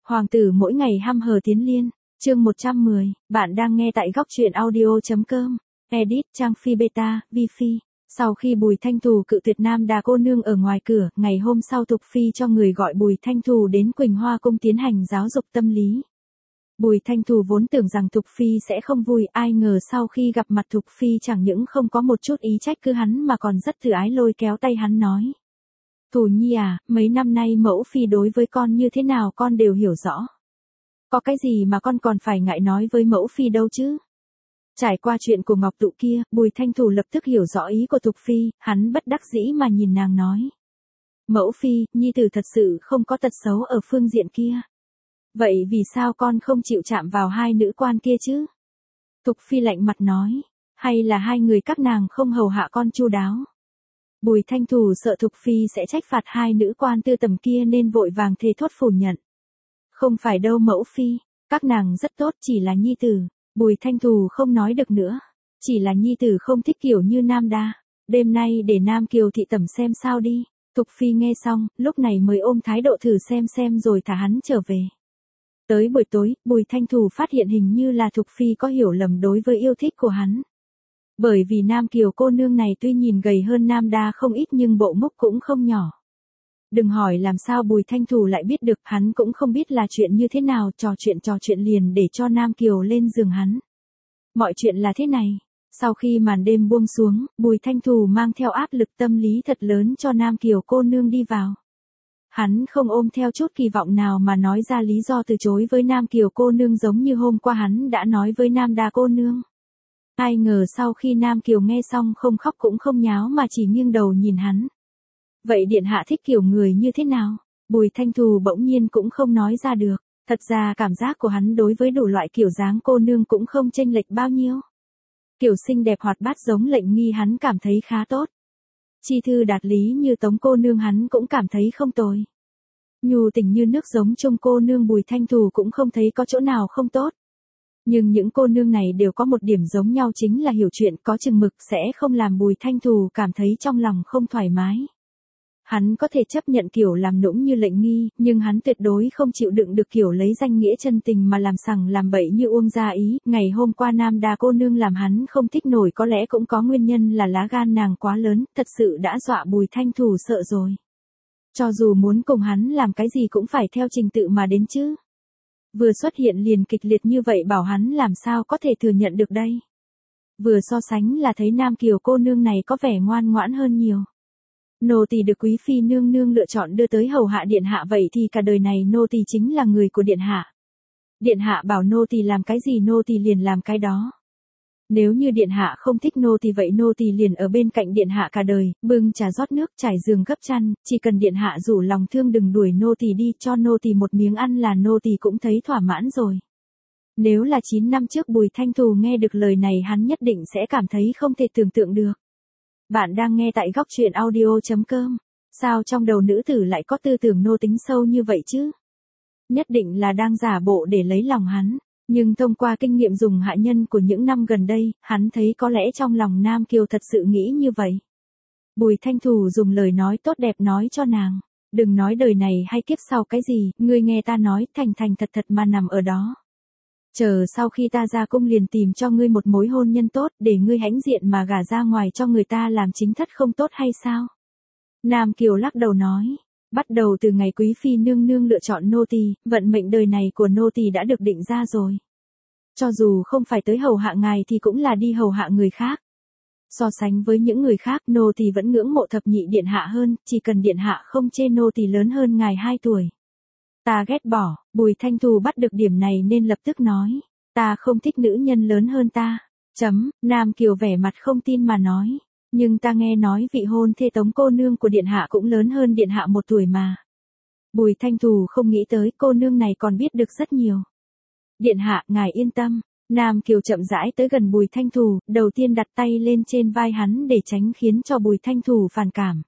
Hoàng tử mỗi ngày hăm hở tiến liên, chương 110, bạn đang nghe tại góc truyện audio.com, edit trang phi beta, vi phi. Sau khi Bùi Thanh Thù cự tuyệt Nam Đà cô nương ở ngoài cửa, ngày hôm sau Thục Phi cho người gọi Bùi Thanh Thù đến Quỳnh Hoa cung tiến hành giáo dục tâm lý. Bùi Thanh Thù vốn tưởng rằng Thục Phi sẽ không vui, ai ngờ sau khi gặp mặt Thục Phi chẳng những không có một chút ý trách cứ hắn mà còn rất từ ái lôi kéo tay hắn nói. Thù Nhi à, mấy năm nay mẫu phi đối với con như thế nào con đều hiểu rõ. Có cái gì mà con còn phải ngại nói với mẫu phi đâu chứ? Trải qua chuyện của Ngọc Tụ kia, Bùi Thanh Thù lập tức hiểu rõ ý của Thục Phi, hắn bất đắc dĩ mà nhìn nàng nói. Mẫu phi, Nhi tử thật sự không có tật xấu ở phương diện kia. Vậy vì sao con không chịu chạm vào hai nữ quan kia chứ? Thục Phi lạnh mặt nói, hay là hai người các nàng không hầu hạ con chu đáo? Bùi Thanh Thù sợ Thục Phi sẽ trách phạt hai nữ quan tư tầm kia nên vội vàng thề thốt phủ nhận. Không phải đâu mẫu phi, các nàng rất tốt, chỉ là Nhi tử. Bùi Thanh Thù không nói được nữa, chỉ là Nhi tử không thích kiểu như Nam Đa. Đêm nay để Nam Kiều thị tẩm xem sao đi. Thục Phi nghe xong, lúc này mới ôm thái độ thử xem rồi thả hắn trở về. Tới buổi tối, Bùi Thanh Thù phát hiện hình như là Thục Phi có hiểu lầm đối với yêu thích của hắn. Bởi vì Nam Kiều cô nương này tuy nhìn gầy hơn Nam Đa không ít nhưng bộ múc cũng không nhỏ. Đừng hỏi làm sao Bùi Thanh Thù lại biết được, hắn cũng không biết là chuyện như thế nào, trò chuyện liền để cho Nam Kiều lên giường hắn. Mọi chuyện là thế này, sau khi màn đêm buông xuống, Bùi Thanh Thù mang theo áp lực tâm lý thật lớn cho Nam Kiều cô nương đi vào. Hắn không ôm theo chút kỳ vọng nào mà nói ra lý do từ chối với Nam Kiều cô nương giống như hôm qua hắn đã nói với Nam Đa cô nương. Ai ngờ sau khi Nam Kiều nghe xong không khóc cũng không nháo mà chỉ nghiêng đầu nhìn hắn. Vậy điện hạ thích kiểu người như thế nào? Bùi Thanh Thù bỗng nhiên cũng không nói ra được. Thật ra cảm giác của hắn đối với đủ loại kiểu dáng cô nương cũng không chênh lệch bao nhiêu. Kiểu xinh đẹp hoạt bát giống Lệnh Nghi hắn cảm thấy khá tốt. Chi thư đạt lý như Tống cô nương hắn cũng cảm thấy không tồi. Nhu tình như nước giống Trung cô nương Bùi Thanh Thù cũng không thấy có chỗ nào không tốt. Nhưng những cô nương này đều có một điểm giống nhau chính là hiểu chuyện có chừng mực sẽ không làm Bùi Thanh Thù cảm thấy trong lòng không thoải mái. Hắn có thể chấp nhận kiểu làm nũng như Lệnh Nghi, nhưng hắn tuyệt đối không chịu đựng được kiểu lấy danh nghĩa chân tình mà làm sằng làm bậy như Uông Gia Ý. Ngày hôm qua Nam Đa cô nương làm hắn không thích nổi có lẽ cũng có nguyên nhân là lá gan nàng quá lớn, thật sự đã dọa Bùi Thanh Thù sợ rồi. Cho dù muốn cùng hắn làm cái gì cũng phải theo trình tự mà đến chứ. Vừa xuất hiện liền kịch liệt như vậy bảo hắn làm sao có thể thừa nhận được đây. Vừa so sánh là thấy Nam Kiều cô nương này có vẻ ngoan ngoãn hơn nhiều. Nô tỳ được quý phi nương nương lựa chọn đưa tới hầu hạ điện hạ, vậy thì cả đời này nô tỳ chính là người của điện hạ. Điện hạ bảo nô tỳ làm cái gì nô tỳ liền làm cái đó. Nếu như điện hạ không thích nô tỳ vậy nô tỳ liền ở bên cạnh điện hạ cả đời, bưng trà rót nước trải giường gấp chăn, chỉ cần điện hạ rủ lòng thương đừng đuổi nô tỳ đi, cho nô tỳ một miếng ăn là nô tỳ cũng thấy thỏa mãn rồi. Nếu là 9 năm trước Bùi Thanh Thù nghe được lời này hắn nhất định sẽ cảm thấy không thể tưởng tượng được. Bạn đang nghe tại góc truyện audio.com. Sao trong đầu nữ tử lại có tư tưởng nô tính sâu như vậy chứ? Nhất định là đang giả bộ để lấy lòng hắn. Nhưng thông qua kinh nghiệm dùng hạ nhân của những năm gần đây, hắn thấy có lẽ trong lòng Nam Kiều thật sự nghĩ như vậy. Bùi Thanh Thù dùng lời nói tốt đẹp nói cho nàng. Đừng nói đời này hay kiếp sau cái gì, ngươi nghe ta nói thành thật mà nằm ở đó. Chờ sau khi ta ra cung liền tìm cho ngươi một mối hôn nhân tốt để ngươi hãnh diện mà gả ra ngoài cho người ta làm chính thất không tốt hay sao? Nam Kiều lắc đầu nói. Bắt đầu từ ngày quý phi nương nương lựa chọn nô tỳ, vận mệnh đời này của nô tỳ đã được định ra rồi. Cho dù không phải tới hầu hạ ngài thì cũng là đi hầu hạ người khác. So sánh với những người khác nô tỳ vẫn ngưỡng mộ thập nhị điện hạ hơn, chỉ cần điện hạ không chê nô tỳ lớn hơn ngài 2 tuổi. Ta ghét bỏ, Bùi Thanh Thù bắt được điểm này nên lập tức nói. Ta không thích nữ nhân lớn hơn ta. Nam Kiều vẻ mặt không tin mà nói. Nhưng ta nghe nói vị hôn thê Tống cô nương của điện hạ cũng lớn hơn điện hạ 1 tuổi mà. Bùi Thanh Thù không nghĩ tới cô nương này còn biết được rất nhiều. Điện hạ, ngài yên tâm. Nam Kiều chậm rãi tới gần Bùi Thanh Thù, đầu tiên đặt tay lên trên vai hắn để tránh khiến cho Bùi Thanh Thù phản cảm.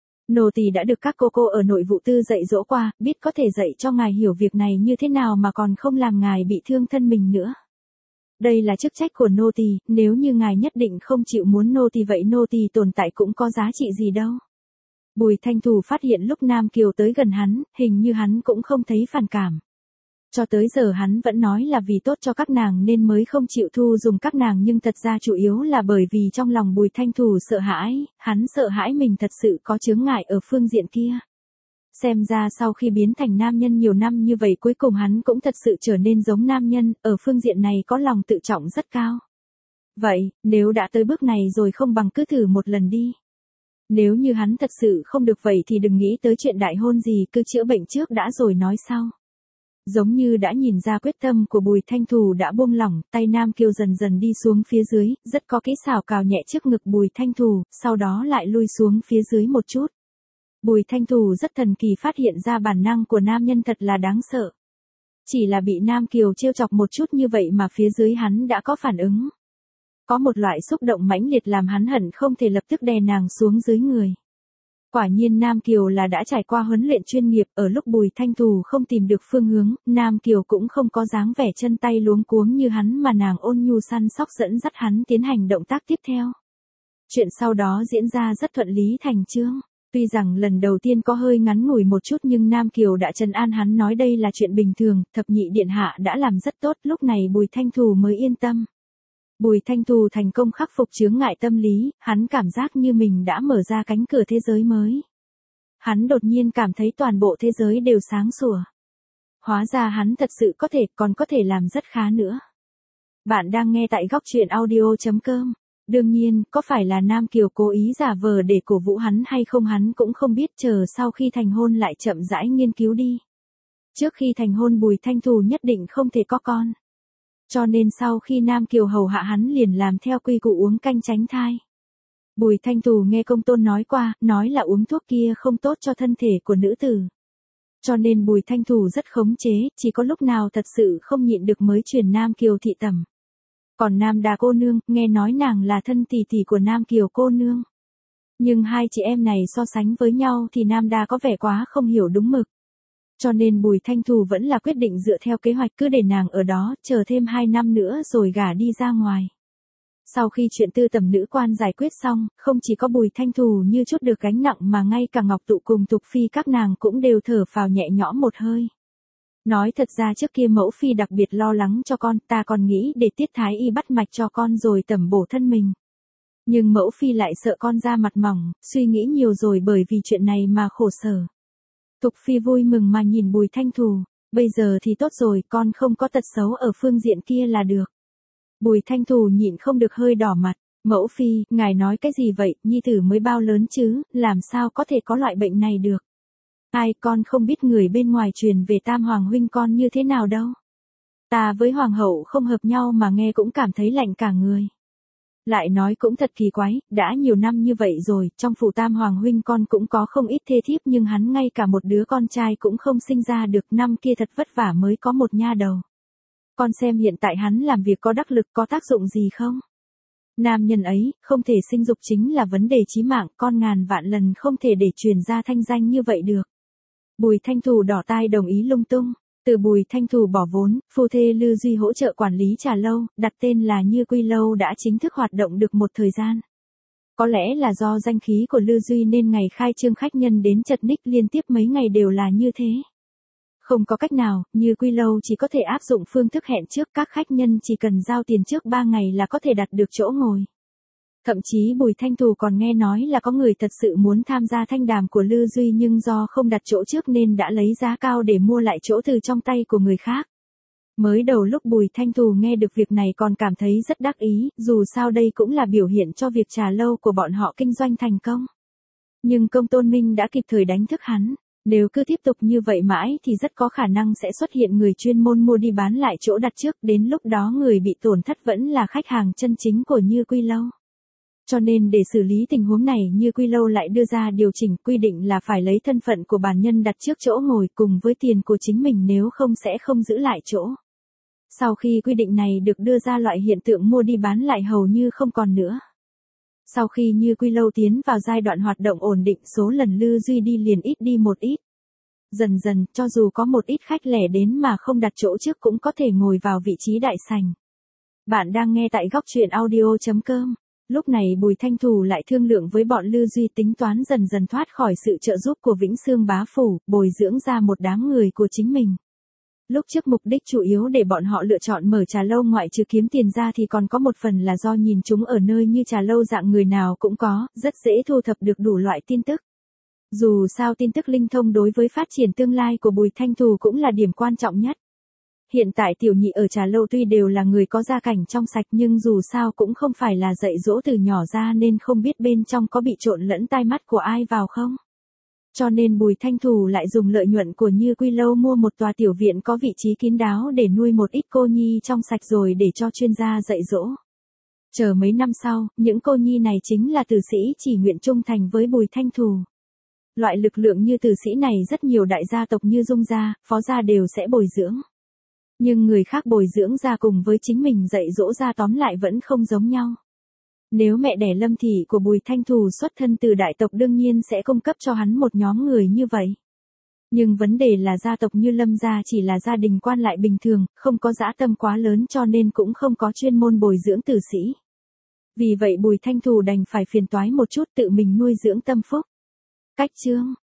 Nô tỳ đã được các cô ở nội vụ tư dạy dỗ qua, biết có thể dạy cho ngài hiểu việc này như thế nào mà còn không làm ngài bị thương thân mình nữa. Đây là chức trách của nô tỳ, nếu như ngài nhất định không chịu muốn nô tỳ vậy nô tỳ tồn tại cũng có giá trị gì đâu. Bùi Thanh Thù phát hiện lúc Nam Kiều tới gần hắn, hình như hắn cũng không thấy phản cảm. Cho tới giờ hắn vẫn nói là vì tốt cho các nàng nên mới không chịu thu dùng các nàng, nhưng thật ra chủ yếu là bởi vì trong lòng Bùi Thanh Thù sợ hãi, hắn sợ hãi mình thật sự có chướng ngại ở phương diện kia. Xem ra sau khi biến thành nam nhân nhiều năm như vậy cuối cùng hắn cũng thật sự trở nên giống nam nhân, ở phương diện này có lòng tự trọng rất cao. Vậy, nếu đã tới bước này rồi không bằng cứ thử một lần đi. Nếu như hắn thật sự không được vậy thì đừng nghĩ tới chuyện đại hôn gì, cứ chữa bệnh trước đã rồi nói sau. Giống như đã nhìn ra quyết tâm của Bùi Thanh Thù đã buông lỏng, tay Nam Kiều dần dần đi xuống phía dưới, rất có kỹ xảo cào nhẹ trước ngực Bùi Thanh Thù, sau đó lại lui xuống phía dưới một chút. Bùi Thanh Thù rất thần kỳ phát hiện ra bản năng của nam nhân thật là đáng sợ. Chỉ là bị Nam Kiều trêu chọc một chút như vậy mà phía dưới hắn đã có phản ứng. Có một loại xúc động mãnh liệt làm hắn hận không thể lập tức đè nàng xuống dưới người. Quả nhiên Nam Kiều là đã trải qua huấn luyện chuyên nghiệp, ở lúc Bùi Thanh Thù không tìm được phương hướng, Nam Kiều cũng không có dáng vẻ chân tay luống cuống như hắn mà nàng ôn nhu săn sóc dẫn dắt hắn tiến hành động tác tiếp theo. Chuyện sau đó diễn ra rất thuận lý thành chương. Tuy rằng lần đầu tiên có hơi ngắn ngủi một chút nhưng Nam Kiều đã trấn an hắn nói đây là chuyện bình thường, thập nhị điện hạ đã làm rất tốt, lúc này Bùi Thanh Thù mới yên tâm. Bùi Thanh Thù thành công khắc phục chướng ngại tâm lý, hắn cảm giác như mình đã mở ra cánh cửa thế giới mới. Hắn đột nhiên cảm thấy toàn bộ thế giới đều sáng sủa. Hóa ra hắn thật sự còn có thể làm rất khá nữa. Bạn đang nghe tại góc truyện audio.com. Đương nhiên, có phải là Nam Kiều cố ý giả vờ để cổ vũ hắn hay không hắn cũng không biết, chờ sau khi thành hôn lại chậm rãi nghiên cứu đi. Trước khi thành hôn Bùi Thanh Thù nhất định không thể có con. Cho nên sau khi Nam Kiều hầu hạ hắn liền làm theo quy củ uống canh tránh thai. Bùi Thanh Thù nghe công tôn nói qua, nói là uống thuốc kia không tốt cho thân thể của nữ tử. Cho nên Bùi Thanh Thù rất khống chế, chỉ có lúc nào thật sự không nhịn được mới truyền Nam Kiều thị tẩm. Còn Nam Đà cô nương, nghe nói nàng là thân tỷ tỷ của Nam Kiều cô nương. Nhưng hai chị em này so sánh với nhau thì Nam Đà có vẻ quá không hiểu đúng mực. Cho nên Bùi Thanh Thù vẫn là quyết định dựa theo kế hoạch cứ để nàng ở đó, chờ thêm 2 năm nữa rồi gả đi ra ngoài. Sau khi chuyện tư tẩm nữ quan giải quyết xong, không chỉ có Bùi Thanh Thù như chút được gánh nặng mà ngay cả Ngọc Tụ cùng Tục Phi các nàng cũng đều thở phào nhẹ nhõm một hơi. Nói thật ra trước kia mẫu phi đặc biệt lo lắng cho con, ta còn nghĩ để Tiết Thái Y bắt mạch cho con rồi tẩm bổ thân mình. Nhưng mẫu phi lại sợ con da mặt mỏng, suy nghĩ nhiều rồi bởi vì chuyện này mà khổ sở. Tục Phi vui mừng mà nhìn Bùi Thanh Thù, bây giờ thì tốt rồi, con không có tật xấu ở phương diện kia là được. Bùi Thanh Thù nhịn không được hơi đỏ mặt, mẫu phi, ngài nói cái gì vậy, nhi tử mới bao lớn chứ, làm sao có thể có loại bệnh này được. Ai, con không biết người bên ngoài truyền về Tam Hoàng huynh con như thế nào đâu. Ta với Hoàng hậu không hợp nhau mà nghe cũng cảm thấy lạnh cả người. Lại nói cũng thật kỳ quái, đã nhiều năm như vậy rồi, trong phủ Tam Hoàng huynh con cũng có không ít thê thiếp nhưng hắn ngay cả một đứa con trai cũng không sinh ra được, năm kia thật vất vả mới có một nha đầu. Con xem hiện tại hắn làm việc có đắc lực có tác dụng gì không? Nam nhân ấy, không thể sinh dục chính là vấn đề chí mạng, con ngàn vạn lần không thể để truyền ra thanh danh như vậy được. Bùi Thanh Thù đỏ tai đồng ý lung tung. Từ Bùi Thanh Thù bỏ vốn, phu thê Lư Duy hỗ trợ quản lý trà lâu, đặt tên là Như Quy Lâu đã chính thức hoạt động được một thời gian. Có lẽ là do danh khí của Lư Duy nên ngày khai trương khách nhân đến chật ních liên tiếp mấy ngày đều là như thế. Không có cách nào, Như Quy Lâu chỉ có thể áp dụng phương thức hẹn trước, các khách nhân chỉ cần giao tiền trước 3 ngày là có thể đặt được chỗ ngồi. Thậm chí Bùi Thanh Thù còn nghe nói là có người thật sự muốn tham gia thanh đàm của Lư Duy nhưng do không đặt chỗ trước nên đã lấy giá cao để mua lại chỗ từ trong tay của người khác. Mới đầu lúc Bùi Thanh Thù nghe được việc này còn cảm thấy rất đắc ý, dù sao đây cũng là biểu hiện cho việc trà lâu của bọn họ kinh doanh thành công. Nhưng Công Tôn Minh đã kịp thời đánh thức hắn, nếu cứ tiếp tục như vậy mãi thì rất có khả năng sẽ xuất hiện người chuyên môn mua đi bán lại chỗ đặt trước, đến lúc đó người bị tổn thất vẫn là khách hàng chân chính của Như Quy Lâu. Cho nên để xử lý tình huống này Như Quy Lâu lại đưa ra điều chỉnh quy định là phải lấy thân phận của bản nhân đặt trước chỗ ngồi cùng với tiền của chính mình nếu không sẽ không giữ lại chỗ. Sau khi quy định này được đưa ra loại hiện tượng mua đi bán lại hầu như không còn nữa. Sau khi Như Quy Lâu tiến vào giai đoạn hoạt động ổn định số lần Lư Duy đi liền ít đi một ít. Dần dần, cho dù có một ít khách lẻ đến mà không đặt chỗ trước cũng có thể ngồi vào vị trí đại sảnh. Bạn đang nghe tại góc truyện audio.com. Lúc này Bùi Thanh Thù lại thương lượng với bọn Lư Duy tính toán dần dần thoát khỏi sự trợ giúp của Vĩnh Xương bá phủ, bồi dưỡng ra một đám người của chính mình. Lúc trước mục đích chủ yếu để bọn họ lựa chọn mở trà lâu ngoại trừ kiếm tiền ra thì còn có một phần là do nhìn chúng ở nơi như trà lâu dạng người nào cũng có, rất dễ thu thập được đủ loại tin tức. Dù sao tin tức linh thông đối với phát triển tương lai của Bùi Thanh Thù cũng là điểm quan trọng nhất. Hiện tại tiểu nhị ở trà lâu tuy đều là người có gia cảnh trong sạch nhưng dù sao cũng không phải là dạy dỗ từ nhỏ ra nên không biết bên trong có bị trộn lẫn tai mắt của ai vào không. Cho nên Bùi Thanh Thù lại dùng lợi nhuận của Như Quy Lâu mua một tòa tiểu viện có vị trí kín đáo để nuôi một ít cô nhi trong sạch rồi để cho chuyên gia dạy dỗ. Chờ mấy năm sau, những cô nhi này chính là tử sĩ chỉ nguyện trung thành với Bùi Thanh Thù. Loại lực lượng như tử sĩ này rất nhiều đại gia tộc như Dung gia, Phó gia đều sẽ bồi dưỡng. Nhưng người khác bồi dưỡng ra cùng với chính mình dạy dỗ ra tóm lại vẫn không giống nhau. Nếu mẹ đẻ Lâm thị của Bùi Thanh Thù xuất thân từ đại tộc đương nhiên sẽ cung cấp cho hắn một nhóm người như vậy. Nhưng vấn đề là gia tộc như Lâm gia chỉ là gia đình quan lại bình thường, không có dã tâm quá lớn cho nên cũng không có chuyên môn bồi dưỡng tử sĩ. Vì vậy Bùi Thanh Thù đành phải phiền toái một chút tự mình nuôi dưỡng tâm phúc. Cách chương